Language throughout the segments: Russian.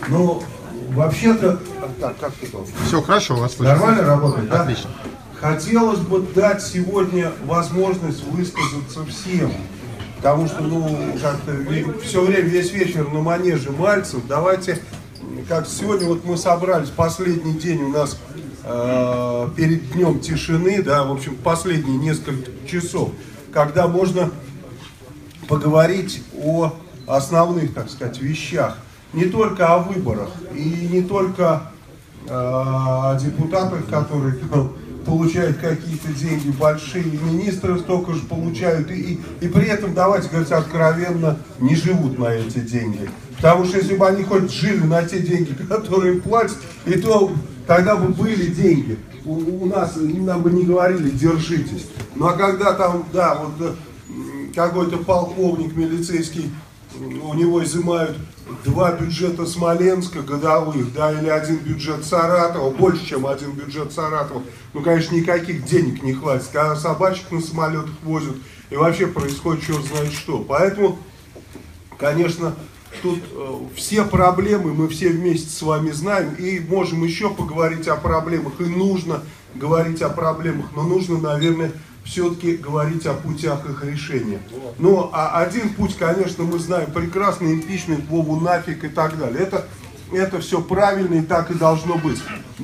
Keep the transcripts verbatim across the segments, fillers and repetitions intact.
Ну, вообще-то... Так, как ты там? Все хорошо, у вас слышно. Нормально работает, да? Отлично. Хотелось бы дать сегодня возможность высказаться всем. Потому что, ну, как-то все время, весь вечер на манеже Мальцев. Давайте, как сегодня вот мы собрались, последний день у нас э, перед днем тишины, да, в общем, последние несколько часов, когда можно поговорить о основных, так сказать, вещах. Не только о выборах и не только э, о депутатах, которые там получают какие-то деньги большие, министры столько же получают, и, и, и при этом, давайте говорить откровенно, не живут на эти деньги. Потому что если бы они хоть жили на те деньги, которые им платят, и то тогда бы были деньги. У, у нас нам бы не говорили «держитесь». Ну а когда там, да, вот какой-то полковник милицейский, у него изымают два бюджета Смоленска годовых, да, или один бюджет Саратова, больше, чем один бюджет Саратова. Ну, конечно, никаких денег не хватит, когда собачек на самолетах возят, и вообще происходит черт знает что. Поэтому, конечно, тут э, все проблемы мы все вместе с вами знаем, и можем еще поговорить о проблемах, и нужно говорить о проблемах, но нужно, наверное, все-таки говорить о путях их решения. Ну, а один путь, конечно, мы знаем прекрасно: импичмент, Вову нафиг и так далее. Это, это все правильно и так и должно быть.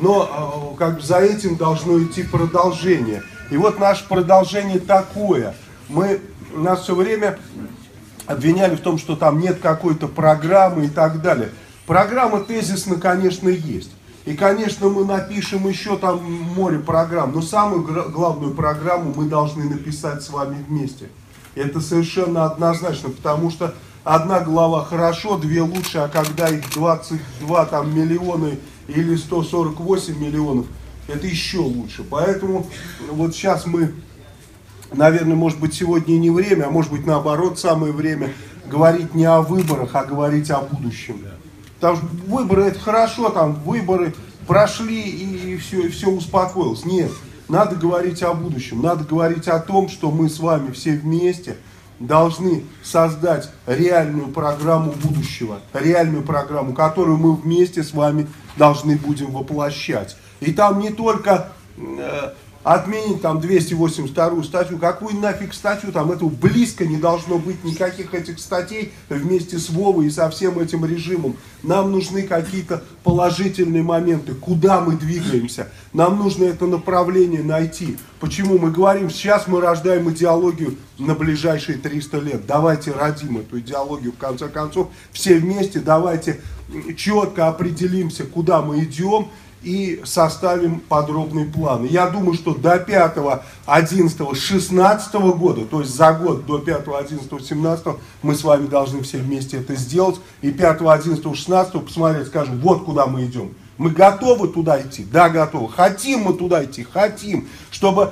Но как бы за этим должно идти продолжение. И вот наше продолжение такое. Мы, нас все время обвиняли в том, что там нет какой-то программы и так далее. Программа тезисно, конечно, есть. И, конечно, мы напишем еще там море программ, но самую главную программу мы должны написать с вами вместе. Это совершенно однозначно, потому что одна глава хорошо, две лучше, а когда их двадцать два там, миллиона или сто сорок восемь миллионов, это еще лучше. Поэтому вот сейчас мы, наверное, может быть, сегодня не время, а может быть, наоборот, самое время говорить не о выборах, а говорить о будущем. Потому что выборы это хорошо, там выборы прошли и все, и все успокоилось. Нет, надо говорить о будущем, надо говорить о том, что мы с вами все вместе должны создать реальную программу будущего, реальную программу, которую мы вместе с вами должны будем воплощать. И там не только э, отменить там двести восемьдесят вторую статью, какую нафиг статью, там этого близко не должно быть никаких этих статей вместе с Вовой и со всем этим режимом. Нам нужны какие-то положительные моменты, куда мы двигаемся. Нам нужно это направление найти. Почему мы говорим, сейчас мы рождаем идеологию на ближайшие триста лет. Давайте родим эту идеологию в конце концов все вместе, давайте четко определимся, куда мы идем, и составим подробный план. Я думаю, что до пятого, одиннадцатого, шестнадцатого года, то есть за год до пятого, одиннадцатого, семнадцатого, мы с вами должны все вместе это сделать. И пятого, одиннадцатого, шестнадцатого посмотреть, скажем, вот куда мы идем. Мы готовы туда идти? Да, готовы. Хотим мы туда идти? Хотим. Чтобы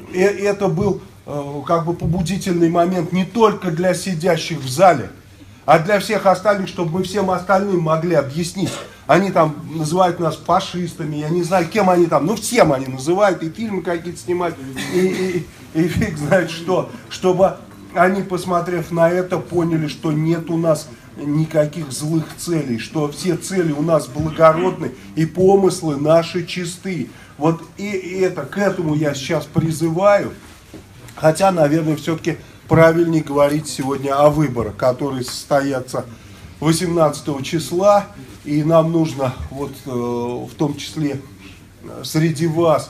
это был как бы побудительный момент не только для сидящих в зале, а для всех остальных, чтобы мы всем остальным могли объяснить. Они там называют нас фашистами, я не знаю, кем они там, ну всем они называют, и фильмы какие-то снимают, и, и, и фиг знает что. Чтобы они, посмотрев на это, поняли, что нет у нас никаких злых целей, что все цели у нас благородны, и помыслы наши чисты. Вот и, и это, к этому я сейчас призываю, хотя, наверное, все-таки правильнее говорить сегодня о выборах, которые состоятся восемнадцатого числа, и нам нужно, вот э, в том числе среди вас,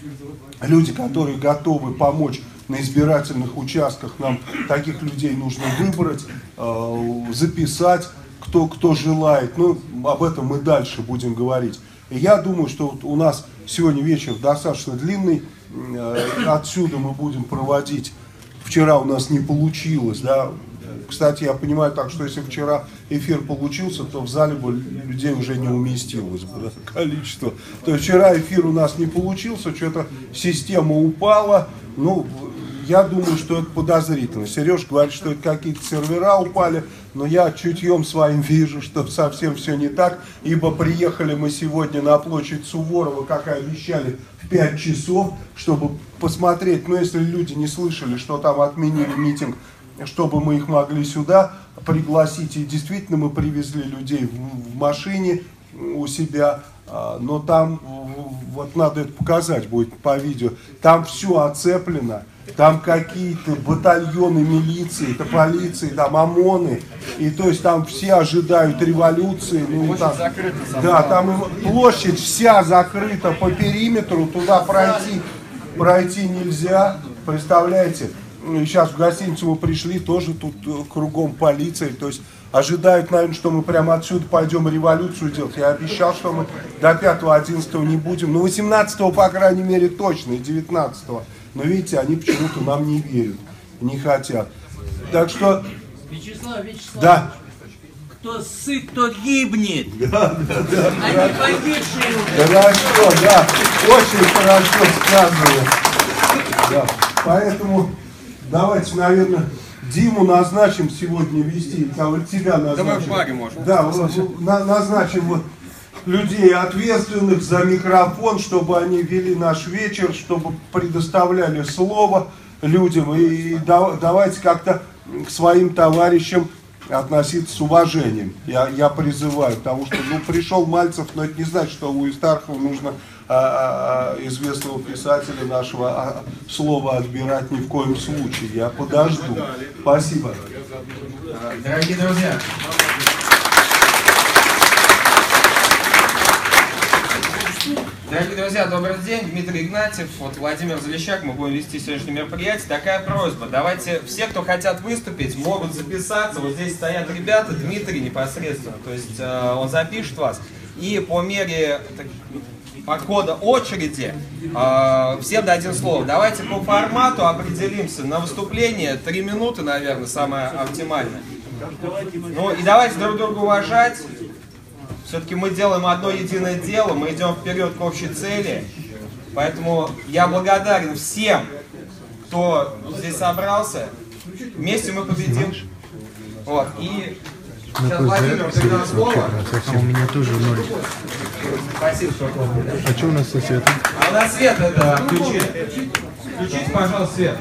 люди, которые готовы помочь на избирательных участках, нам таких людей нужно выбрать, э, записать, кто, кто желает. Ну, об этом мы дальше будем говорить. И я думаю, что вот у нас сегодня вечер достаточно длинный, э, отсюда мы будем проводить. Вчера у нас не получилось, да. Кстати, я понимаю так, что если вчера эфир получился, то в зале бы людей уже не уместилось бы, да, количество. То есть вчера эфир у нас не получился, что-то система упала. Ну, я думаю, что это подозрительно. Сереж говорит, что это какие-то сервера упали, но я чутьем своим вижу, что совсем все не так, ибо приехали мы сегодня на площадь Суворова, как и обещали, в пять часов, чтобы посмотреть, ну, если люди не слышали, что там отменили митинг, чтобы мы их могли сюда пригласить. И действительно мы привезли людей в, в машине у себя, но там, вот надо это показать будет по видео, там все оцеплено. Там какие-то батальоны милиции, это полиции, там ОМОНы, и то есть там все ожидают революции. Ну, там, да, там площадь вся закрыта по периметру, туда пройти, пройти нельзя, представляете? Сейчас в гостиницу мы пришли, тоже тут кругом полиция, то есть ожидают, наверное, что мы прямо отсюда пойдем революцию делать. Я обещал, что мы до пятого-одиннадцатого не будем, но восемнадцатого, по крайней мере, точно, и девятнадцатого. Но видите, они почему-то нам не верят, не хотят. Так что... Вячеслав, Вячеслав, да. Кто сыт, тот гибнет. Да, да, да. А не погибшие. Хорошо, да. Очень хорошо сказано. Да. Поэтому давайте, наверное, Диму назначим сегодня вести, или тебя назначим. Давай в баре можно. Да, на, назначим вот людей, ответственных за микрофон, чтобы они вели наш вечер, чтобы предоставляли слово людям. И да, давайте как-то к своим товарищам относиться с уважением. Я, я призываю, потому что ну, пришел Мальцев, но это не значит, что у Истархова нужно а, а, известного писателя нашего а, слова отбирать ни в коем случае. Я подожду. Спасибо. Дорогие друзья, Дорогие друзья, добрый день, Дмитрий Игнатьев, вот Владимир Залещак, мы будем вести сегодняшнее мероприятие. Такая просьба, давайте все, кто хотят выступить, могут записаться, вот здесь стоят ребята, Дмитрий непосредственно, то есть э, он запишет вас, и по мере так, по ходу очереди э, всем дадим слово. Давайте по формату определимся, на выступление три минуты, наверное, самое оптимальное. Ну и давайте друг друга уважать. Все-таки мы делаем одно единое дело, мы идем вперед к общей цели. Поэтому я благодарен всем, кто здесь собрался. Вместе мы победим. Вот. И сейчас Владимир передал слово. А у меня тоже ноль. Спасибо. А что у нас со светом? А у нас свет это включи. Включите, пожалуйста, свет.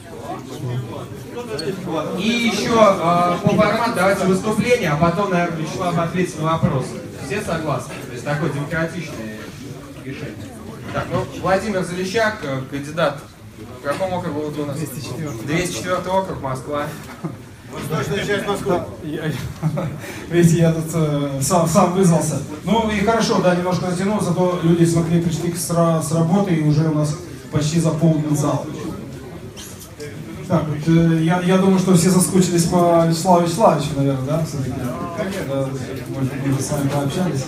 Вот. И еще э, по формату давайте выступление, а потом, наверное, Вячеслав ответит на вопросы. Все согласны? То есть такое демократичное решение. Так, ну, Владимир Залещак, кандидат. В каком округу вот у нас? двести четвёртый. двести четвёртый округ, Москва. Восточная часть Москвы. Видите, я тут э, сам, сам вызвался. Ну и хорошо, да, немножко затянулся, зато люди смогли пришли с, с работы, и уже у нас почти заполнен зал. Так, вот, э, я, я думаю, что все соскучились по Вячеславу Вячеславовичу, наверное, да? Да, может, мы уже с вами пообщались.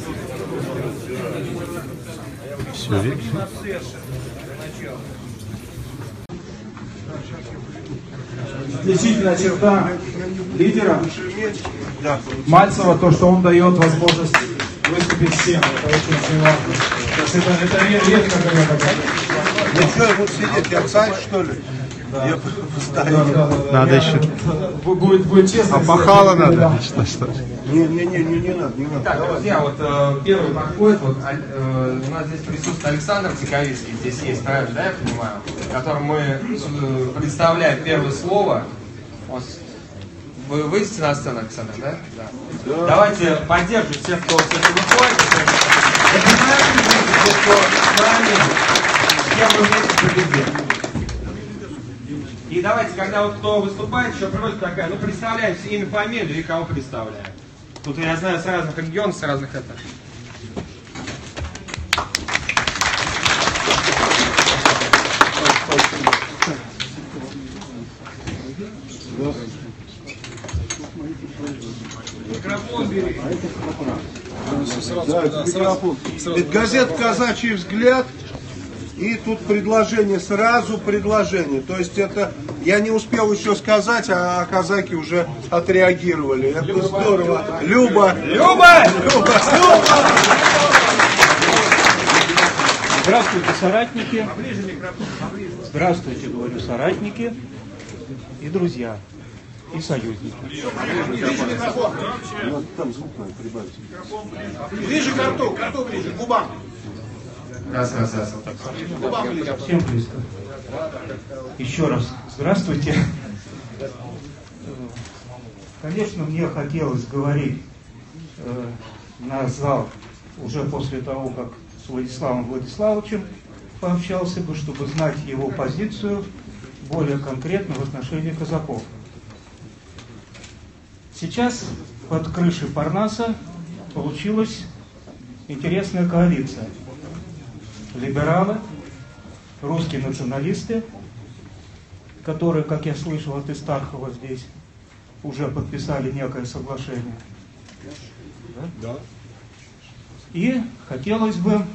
Все видно. Отличительная черта лидера Мальцева, то, что он дает возможность выступить всем. Это очень-очень важно. То есть это, это редко, когда такая. Ну что я буду сидеть, я царь, что ли? Да. Я Да, да, да, да. Надо я, еще. Будет, будет честно. А пахало надо? Да. Что, что? Не, не, не, не, не надо, не надо. Так, друзья, вот э, первый подходит, вот, э, у нас здесь присутствует Александр Тиковицкий, здесь есть, правильно, да, я понимаю, которому мы э, представляем первое слово. Вот. Вы выйдете на сцену, Александр, да? Да. Да. Давайте поддержим всех, кто все-таки выходит. Обязательно, кто с нами, с кем мы вместе победим. И давайте, когда вот кто выступает, еще просьба такая, ну представляйте имя, фамилию и кого представляем. Тут я знаю с разных регионов, с разных этажей. Микрофон бери. Да, это микрофон. Это газета «Казачий взгляд». И тут предложение, сразу предложение. То есть это, я не успел еще сказать, а казаки уже отреагировали. Это Люба, здорово. Люба! Люба! Люба! Люба! Здравствуйте, соратники. Здравствуйте, говорю, соратники и друзья, и союзники. Там звук надо прибавить. Ближе к рту, к рту ближе, к губам. Раз, раз, раз. Вот так. Всем близко. Еще раз здравствуйте. Конечно, мне хотелось говорить э, на зал уже после того, как с Владиславом Владиславовичем пообщался бы, чтобы знать его позицию более конкретно в отношении казаков. Сейчас под крышей Парнаса получилась интересная коалиция. Либералы, русские националисты, которые, как я слышал от Истархова здесь, уже подписали некое соглашение. Да? Да. И хотелось бы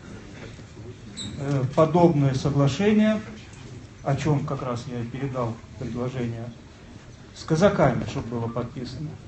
э, подобное соглашение, о чем как раз я передал предложение, с казаками, чтобы было подписано.